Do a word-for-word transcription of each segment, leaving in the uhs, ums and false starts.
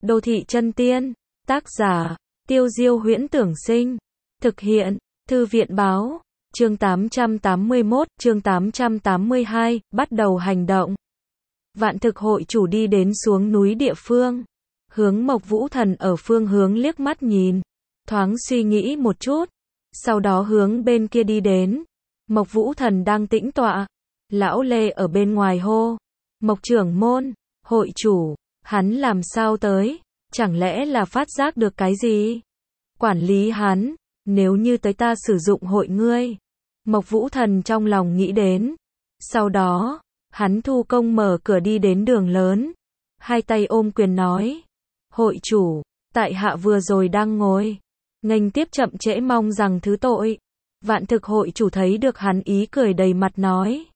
Đô thị chân tiên, tác giả, Tiêu Diêu Huyễn Tưởng Sinh, thực hiện, Thư viện Báo, chương tám trăm tám mươi mốt, chương tám trăm tám mươi hai, bắt đầu hành động. Vạn thực hội chủ đi đến xuống núi địa phương, hướng Mộc Vũ Thần ở phương hướng liếc mắt nhìn, thoáng suy nghĩ một chút, sau đó hướng bên kia đi đến. Mộc Vũ Thần đang tĩnh tọa, lão Lê ở bên ngoài hô, Mộc trưởng môn, hội chủ, hắn làm sao tới, chẳng lẽ là phát giác được cái gì? Quản lý hắn, nếu như tới ta sử dụng hội ngươi. Mộc Vũ Thần trong lòng nghĩ đến. Sau đó, hắn thu công mở cửa đi đến đường lớn, hai tay ôm quyền nói, hội chủ, tại hạ vừa rồi đang ngồi, nghênh tiếp chậm trễ mong rằng thứ tội. Vạn thực hội chủ thấy được hắn ý cười đầy mặt nói,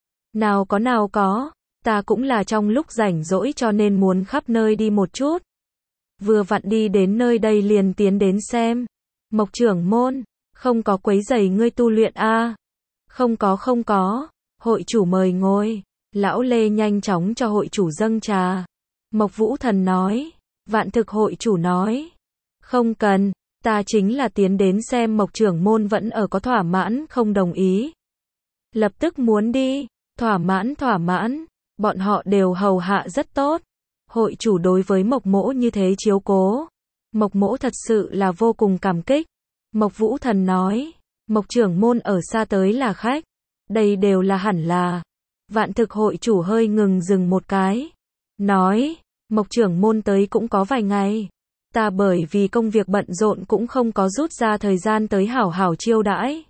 nào có nào có, ta cũng là trong lúc rảnh rỗi cho nên muốn khắp nơi đi một chút. Vừa vặn đi đến nơi đây liền tiến đến xem. Mộc trưởng môn, không có quấy rầy ngươi tu luyện a? À? Không có không có, hội chủ mời ngồi. Lão Lê nhanh chóng cho hội chủ dâng trà. Mộc Vũ Thần nói, vạn thực hội chủ nói, không cần, ta chính là tiến đến xem Mộc trưởng môn vẫn ở có thỏa mãn không đồng ý. Lập tức muốn đi, thỏa mãn thỏa mãn, bọn họ đều hầu hạ rất tốt. Hội chủ đối với Mộc mỗ như thế chiếu cố, Mộc mỗ thật sự là vô cùng cảm kích. Mộc Vũ Thần nói, Mộc trưởng môn ở xa tới là khách, đây đều là hẳn là. Vạn thực hội chủ hơi ngừng dừng một cái, nói, Mộc trưởng môn tới cũng có vài ngày, ta bởi vì công việc bận rộn cũng không có rút ra thời gian tới hảo hảo chiêu đãi.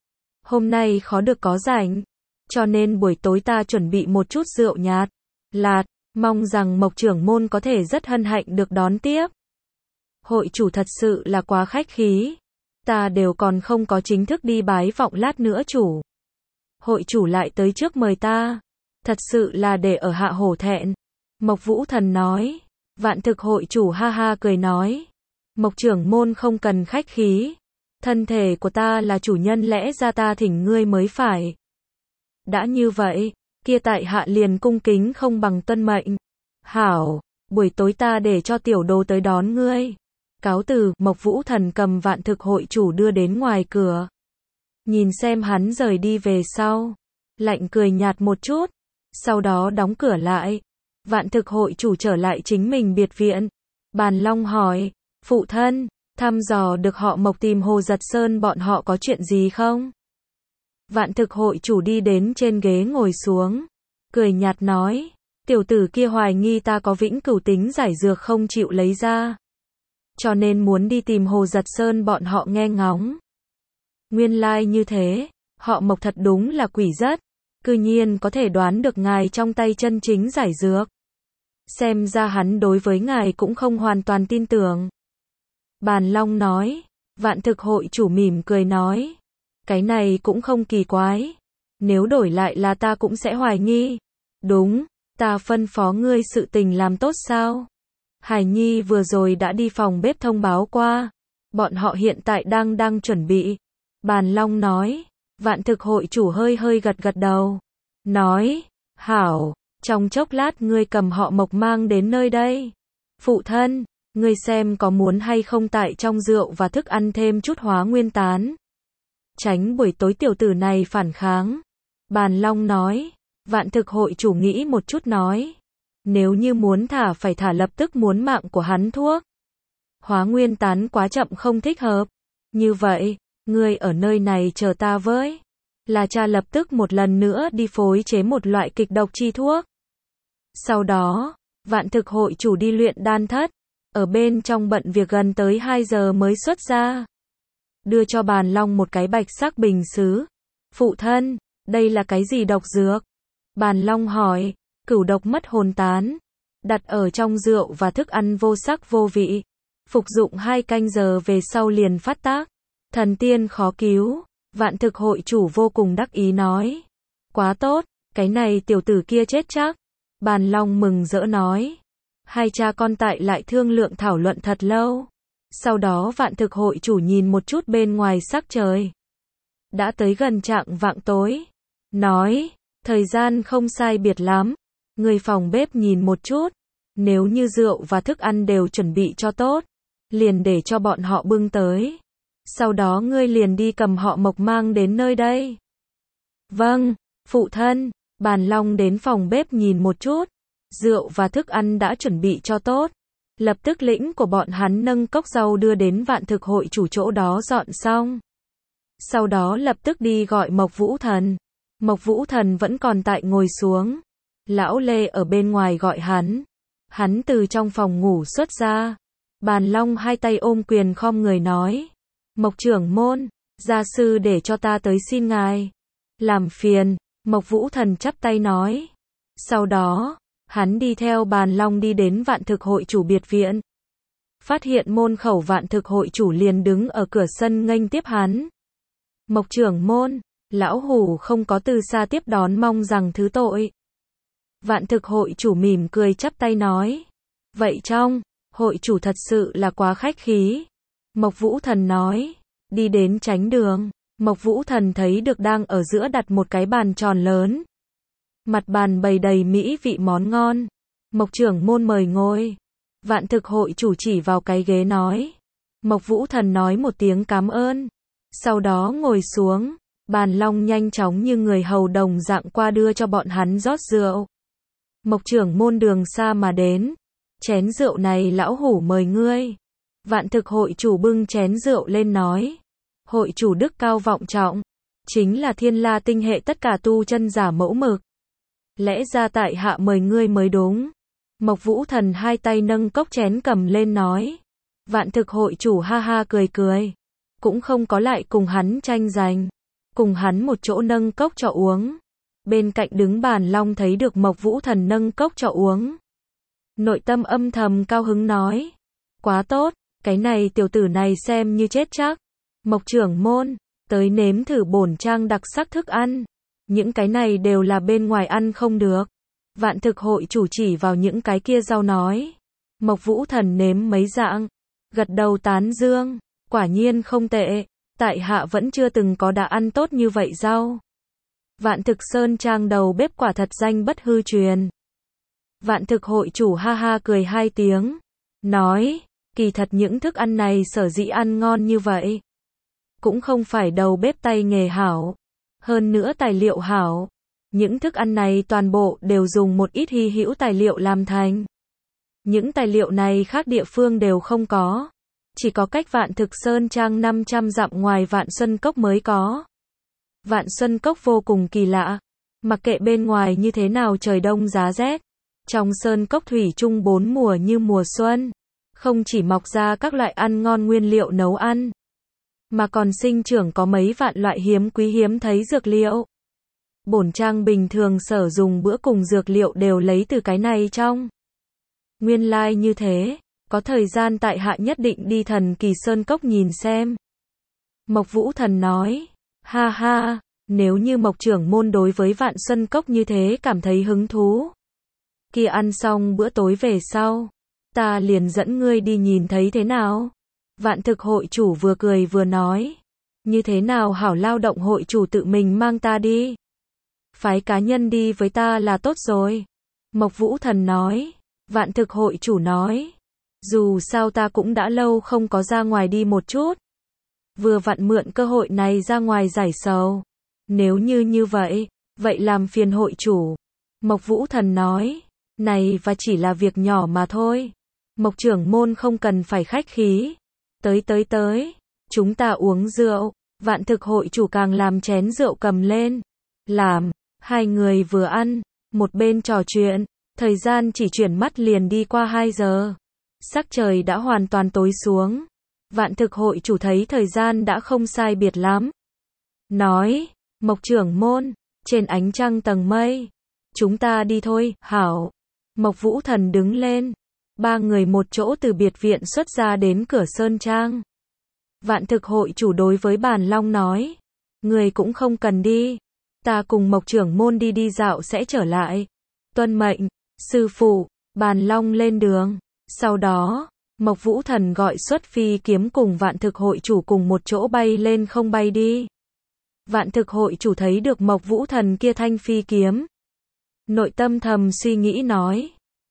Hôm nay khó được có rảnh, cho nên buổi tối ta chuẩn bị một chút rượu nhạt, lạt, mong rằng Mộc trưởng môn có thể rất hân hạnh được đón tiếp. Hội chủ thật sự là quá khách khí, ta đều còn không có chính thức đi bái vọng lát nữa chủ. Hội chủ lại tới trước mời ta, thật sự là để ở hạ hổ thẹn. Mộc Vũ Thần nói, vạn thực hội chủ ha ha cười nói, Mộc trưởng môn không cần khách khí, thân thể của ta là chủ nhân lẽ ra ta thỉnh ngươi mới phải. Đã như vậy, kia tại hạ liền cung kính không bằng tuân mệnh. Hảo, buổi tối ta để cho tiểu đồ tới đón ngươi. Cáo từ, Mộc Vũ Thần cầm vạn thực hội chủ đưa đến ngoài cửa. Nhìn xem hắn rời đi về sau, lạnh cười nhạt một chút, sau đó đóng cửa lại. Vạn thực hội chủ trở lại chính mình biệt viện. Bàn Long hỏi, phụ thân, thăm dò được họ Mộc tìm Hồ Giật Sơn bọn họ có chuyện gì không? Vạn thực hội chủ đi đến trên ghế ngồi xuống, cười nhạt nói, tiểu tử kia hoài nghi ta có vĩnh cửu tính giải dược không chịu lấy ra, cho nên muốn đi tìm Hồ Giật Sơn bọn họ nghe ngóng. Nguyên lai like như thế, họ Mộc thật đúng là quỷ rất, cư nhiên có thể đoán được ngài trong tay chân chính giải dược. Xem ra hắn đối với ngài cũng không hoàn toàn tin tưởng. Bàn Long nói, vạn thực hội chủ mỉm cười nói, cái này cũng không kỳ quái, nếu đổi lại là ta cũng sẽ hoài nghi. Đúng, ta phân phó ngươi sự tình làm tốt sao? Hải Nhi vừa rồi đã đi phòng bếp thông báo qua, bọn họ hiện tại đang đang chuẩn bị. Bàn Long nói, vạn thực hội chủ hơi hơi gật gật đầu, nói, hảo, trong chốc lát ngươi cầm họ Mộc mang đến nơi đây. Phụ thân, ngươi xem có muốn hay không tại trong rượu và thức ăn thêm chút hóa nguyên tán. Tránh buổi tối tiểu tử này phản kháng. Bàn Long nói, vạn thực hội chủ nghĩ một chút nói, nếu như muốn thả phải thả lập tức muốn mạng của hắn thuốc. Hóa nguyên tán quá chậm không thích hợp. Như vậy, ngươi ở nơi này chờ ta với. Là cha lập tức một lần nữa đi phối chế một loại kịch độc chi thuốc. Sau đó, vạn thực hội chủ đi luyện đan thất, ở bên trong bận việc gần tới hai giờ mới xuất ra. Đưa cho Bàn Long một cái bạch sắc bình sứ. Phụ thân, đây là cái gì độc dược? Bàn Long hỏi, cửu độc mất hồn tán. Đặt ở trong rượu và thức ăn vô sắc vô vị. Phục dụng hai canh giờ về sau liền phát tác. Thần tiên khó cứu. Vạn thực hội chủ vô cùng đắc ý nói. Quá tốt, cái này tiểu tử kia chết chắc. Bàn Long mừng rỡ nói. Hai cha con tại lại thương lượng thảo luận thật lâu. Sau đó vạn thực hội chủ nhìn một chút bên ngoài sắc trời. Đã tới gần chạng vạng tối. Nói, thời gian không sai biệt lắm. Người phòng bếp nhìn một chút. Nếu như rượu và thức ăn đều chuẩn bị cho tốt, liền để cho bọn họ bưng tới. Sau đó ngươi liền đi cầm họ Mộc mang đến nơi đây. Vâng, phụ thân. Bàn Long đến phòng bếp nhìn một chút. Rượu và thức ăn đã chuẩn bị cho tốt. Lập tức lĩnh của bọn hắn nâng cốc rau đưa đến Vạn Thực hội chủ chỗ đó dọn xong. Sau đó lập tức đi gọi Mộc Vũ Thần. Mộc Vũ Thần vẫn còn tại ngồi xuống. Lão Lê ở bên ngoài gọi hắn. Hắn từ trong phòng ngủ xuất ra. Bàn Long hai tay ôm quyền khom người nói. Mộc trưởng môn, gia sư để cho ta tới xin ngài. Làm phiền, Mộc Vũ Thần chắp tay nói. Sau đó, hắn đi theo Bàn Long đi đến Vạn Thực hội chủ biệt viện. Phát hiện môn khẩu Vạn Thực hội chủ liền đứng ở cửa sân nghênh tiếp hắn. Mộc trưởng môn, lão hủ không có từ xa tiếp đón, mong rằng thứ tội. Vạn Thực hội chủ mỉm cười chắp tay nói. Vậy trong, hội chủ thật sự là quá khách khí. Mộc Vũ Thần nói. Đi đến tránh đường. Mộc Vũ Thần thấy được đang ở giữa đặt một cái bàn tròn lớn. Mặt bàn bày đầy mỹ vị món ngon. Mộc trưởng môn mời ngồi. Vạn Thực hội chủ chỉ vào cái ghế nói. Mộc Vũ Thần nói một tiếng cảm ơn. Sau đó ngồi xuống. Bàn Long nhanh chóng như người hầu đồng dạng qua đưa cho bọn hắn rót rượu. Mộc trưởng môn đường xa mà đến. Chén rượu này lão hủ mời ngươi. Vạn Thực hội chủ bưng chén rượu lên nói. Hội chủ đức cao vọng trọng. Chính là Thiên La tinh hệ tất cả tu chân giả mẫu mực. Lẽ ra tại hạ mời ngươi mới đúng. Mộc Vũ Thần hai tay nâng cốc chén cầm lên nói. Vạn Thực hội chủ ha ha cười cười. Cũng không có lại cùng hắn tranh giành. Cùng hắn một chỗ nâng cốc cho uống. Bên cạnh đứng Bàn Long thấy được Mộc Vũ Thần nâng cốc cho uống. Nội tâm âm thầm cao hứng nói. Quá tốt, cái này tiểu tử này xem như chết chắc. Mộc trưởng môn, tới nếm thử bổn trang đặc sắc thức ăn. Những cái này đều là bên ngoài ăn không được. Vạn Thực hội chủ chỉ vào những cái kia rau nói. Mộc Vũ Thần nếm mấy dạng. Gật đầu tán dương. Quả nhiên không tệ. Tại hạ vẫn chưa từng có đã ăn tốt như vậy rau. Vạn Thực Sơn Trang đầu bếp quả thật danh bất hư truyền. Vạn Thực hội chủ ha ha cười hai tiếng. Nói, kỳ thật những thức ăn này sở dĩ ăn ngon như vậy. Cũng không phải đầu bếp tay nghề hảo. Hơn nữa tài liệu hảo. Những thức ăn này toàn bộ đều dùng một ít hy hữu tài liệu làm thành. Những tài liệu này khác địa phương đều không có. Chỉ có cách Vạn Thực Sơn Trang năm trăm dặm ngoài Vạn Xuân Cốc mới có. Vạn Xuân Cốc vô cùng kỳ lạ. Mặc kệ bên ngoài như thế nào trời đông giá rét. Trong Sơn Cốc thủy chung bốn mùa như mùa xuân. Không chỉ mọc ra các loại ăn ngon nguyên liệu nấu ăn. Mà còn sinh trưởng có mấy vạn loại hiếm quý hiếm thấy dược liệu. Bổn trang bình thường sở dùng bữa cùng dược liệu đều lấy từ cái này trong. Nguyên lai like như thế. Có thời gian tại hạ nhất định đi Thần Kỳ Sơn Cốc nhìn xem. Mộc Vũ Thần nói. Ha ha, nếu như Mộc trưởng môn đối với Vạn Xuân Cốc như thế cảm thấy hứng thú. Kia ăn xong bữa tối về sau. Ta liền dẫn ngươi đi nhìn thấy thế nào. Vạn Thực hội chủ vừa cười vừa nói. Như thế nào hảo, lao động hội chủ tự mình mang ta đi. Phái cá nhân đi với ta là tốt rồi. Mộc Vũ Thần nói. Vạn Thực hội chủ nói. Dù sao ta cũng đã lâu không có ra ngoài đi một chút. Vừa vặn mượn cơ hội này ra ngoài giải sầu. Nếu như như vậy, vậy làm phiền hội chủ. Mộc Vũ Thần nói. Này và chỉ là việc nhỏ mà thôi. Mộc trưởng môn không cần phải khách khí. Tới tới tới. Chúng ta uống rượu. Vạn Thực hội chủ càng làm chén rượu cầm lên. Làm. Hai người vừa ăn. Một bên trò chuyện. Thời gian chỉ chuyển mắt liền đi qua hai giờ. Sắc trời đã hoàn toàn tối xuống. Vạn Thực hội chủ thấy thời gian đã không sai biệt lắm. Nói. Mộc trưởng môn. Trên ánh trăng tầng mây. Chúng ta đi thôi, hảo. Mộc Vũ Thần đứng lên. Ba người một chỗ từ biệt viện xuất ra đến cửa Sơn Trang. Vạn Thực hội chủ đối với Bàn Long nói. Người cũng không cần đi. Ta cùng Mộc trưởng môn đi đi dạo sẽ trở lại. Tuân mệnh, sư phụ. Bàn Long lên đường. Sau đó, Mộc Vũ Thần gọi xuất phi kiếm cùng Vạn Thực hội chủ cùng một chỗ bay lên không bay đi. Vạn Thực hội chủ thấy được Mộc Vũ Thần kia thanh phi kiếm. Nội tâm thầm suy nghĩ nói.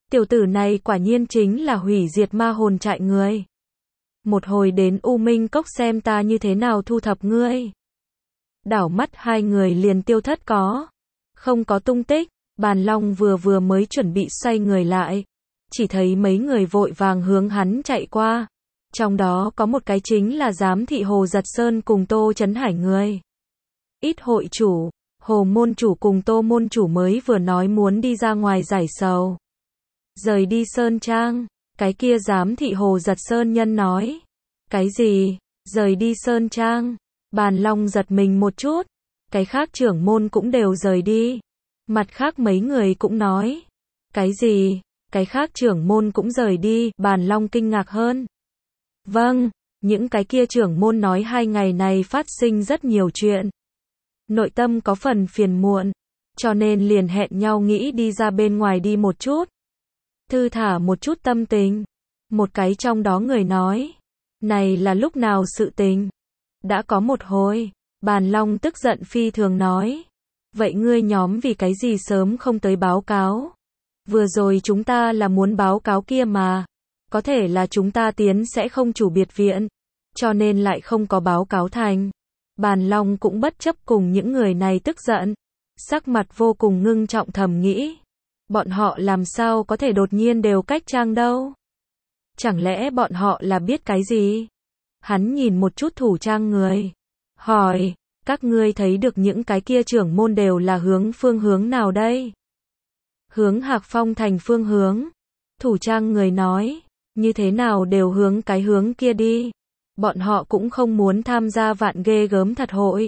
Tiểu tử này quả nhiên chính là hủy diệt ma hồn trại người. Một hồi đến U Minh Cốc xem ta như thế nào thu thập ngươi. Đảo mắt hai người liền tiêu thất có. Không có tung tích, Bàn Long vừa vừa mới chuẩn bị xoay người lại. Chỉ thấy mấy người vội vàng hướng hắn chạy qua. Trong đó có một cái chính là giám thị Hồ Giật Sơn cùng Tô Chấn Hải người. Ít hội chủ, Hồ môn chủ cùng Tô môn chủ mới vừa nói muốn đi ra ngoài giải sầu. Rời đi Sơn Trang, cái kia giám thị Hồ Giật Sơn nhân nói. Cái gì? Rời đi Sơn Trang? Bàn Long giật mình một chút. Cái khác trưởng môn cũng đều rời đi. Mặt khác mấy người cũng nói. Cái gì? Cái khác trưởng môn cũng rời đi, Bàn Long kinh ngạc hơn. Vâng, những cái kia trưởng môn nói hai ngày này phát sinh rất nhiều chuyện. Nội tâm có phần phiền muộn, cho nên liền hẹn nhau nghĩ đi ra bên ngoài đi một chút. Thư thả một chút tâm tình. Một cái trong đó người nói. Này là lúc nào sự tình? Đã có một hồi. Bàn Long tức giận phi thường nói. Vậy ngươi nhóm vì cái gì sớm không tới báo cáo? Vừa rồi chúng ta là muốn báo cáo kia mà. Có thể là chúng ta tiến sẽ không chủ biệt viện. Cho nên lại không có báo cáo thành. Bàn Long cũng bất chấp cùng những người này tức giận. Sắc mặt vô cùng ngưng trọng thầm nghĩ. Bọn họ làm sao có thể đột nhiên đều cách trang đâu? Chẳng lẽ bọn họ là biết cái gì? Hắn nhìn một chút thủ trang người. Hỏi, các ngươi thấy được những cái kia trưởng môn đều là hướng phương hướng nào đây? Hướng Hạc Phong thành phương hướng. Thủ trang người nói, như thế nào đều hướng cái hướng kia đi. Bọn họ cũng không muốn tham gia vạn ghê gớm thật hội.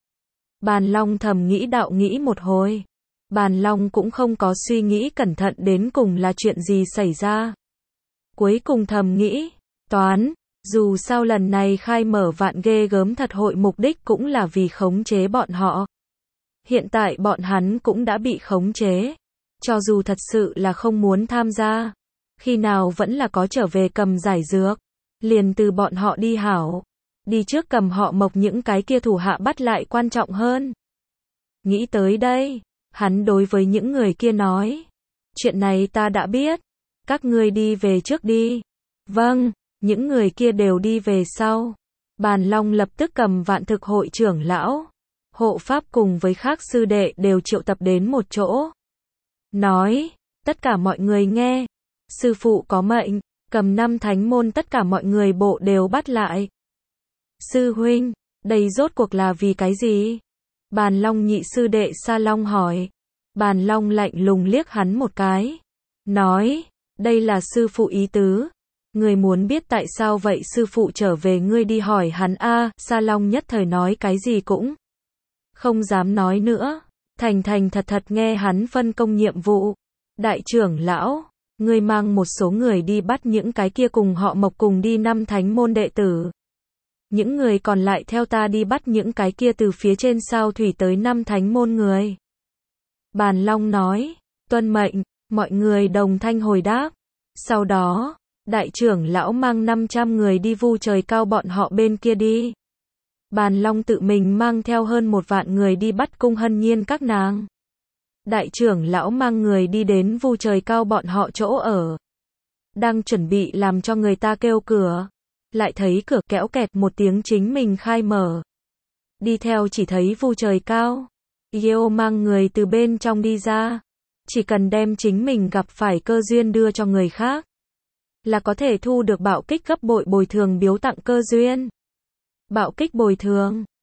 Bàn Long thầm nghĩ đạo nghĩ một hồi. Bàn Long cũng không có suy nghĩ cẩn thận đến cùng là chuyện gì xảy ra. Cuối cùng thầm nghĩ, toán, dù sao lần này khai mở vạn ghê gớm thật hội mục đích cũng là vì khống chế bọn họ. Hiện tại bọn hắn cũng đã bị khống chế. Cho dù thật sự là không muốn tham gia, khi nào vẫn là có trở về cầm giải dược. Liền từ bọn họ đi hảo. Đi trước cầm họ Mộc những cái kia thủ hạ bắt lại quan trọng hơn. Nghĩ tới đây, hắn đối với những người kia nói. Chuyện này ta đã biết. Các ngươi đi về trước đi. Vâng, những người kia đều đi về sau. Bàn Long lập tức cầm vạn thực hội trưởng lão, hộ pháp cùng với khác sư đệ đều triệu tập đến một chỗ. Nói, tất cả mọi người nghe. Sư phụ có mệnh, cầm năm thánh môn tất cả mọi người bộ đều bắt lại. Sư huynh, đây rốt cuộc là vì cái gì? Bàn Long nhị sư đệ Sa Long hỏi. Bàn Long lạnh lùng liếc hắn một cái. Nói, đây là sư phụ ý tứ. Ngươi muốn biết tại sao vậy sư phụ trở về ngươi đi hỏi hắn a. Sa Long nhất thời nói cái gì cũng không dám nói nữa. Thành thành thật thật nghe hắn phân công nhiệm vụ. Đại trưởng lão, ngươi mang một số người đi bắt những cái kia cùng họ Mộc cùng đi năm thánh môn đệ tử. Những người còn lại theo ta đi bắt những cái kia từ phía trên sao thủy tới năm thánh môn người. Bàn Long nói, tuân mệnh, mọi người đồng thanh hồi đáp. Sau đó, đại trưởng lão mang năm trăm người đi vu trời cao bọn họ bên kia đi. Bàn Long tự mình mang theo hơn một vạn người đi bắt Cung Hân Nhiên các nàng. Đại trưởng lão mang người đi đến vu trời cao bọn họ chỗ ở. Đang chuẩn bị làm cho người ta kêu cửa. Lại thấy cửa kéo kẹt một tiếng chính mình khai mở. Đi theo chỉ thấy vu trời cao. Yeo mang người từ bên trong đi ra. Chỉ cần đem chính mình gặp phải cơ duyên đưa cho người khác. Là có thể thu được bạo kích gấp bội bồi thường biếu tặng cơ duyên. Bạo kích bồi thường.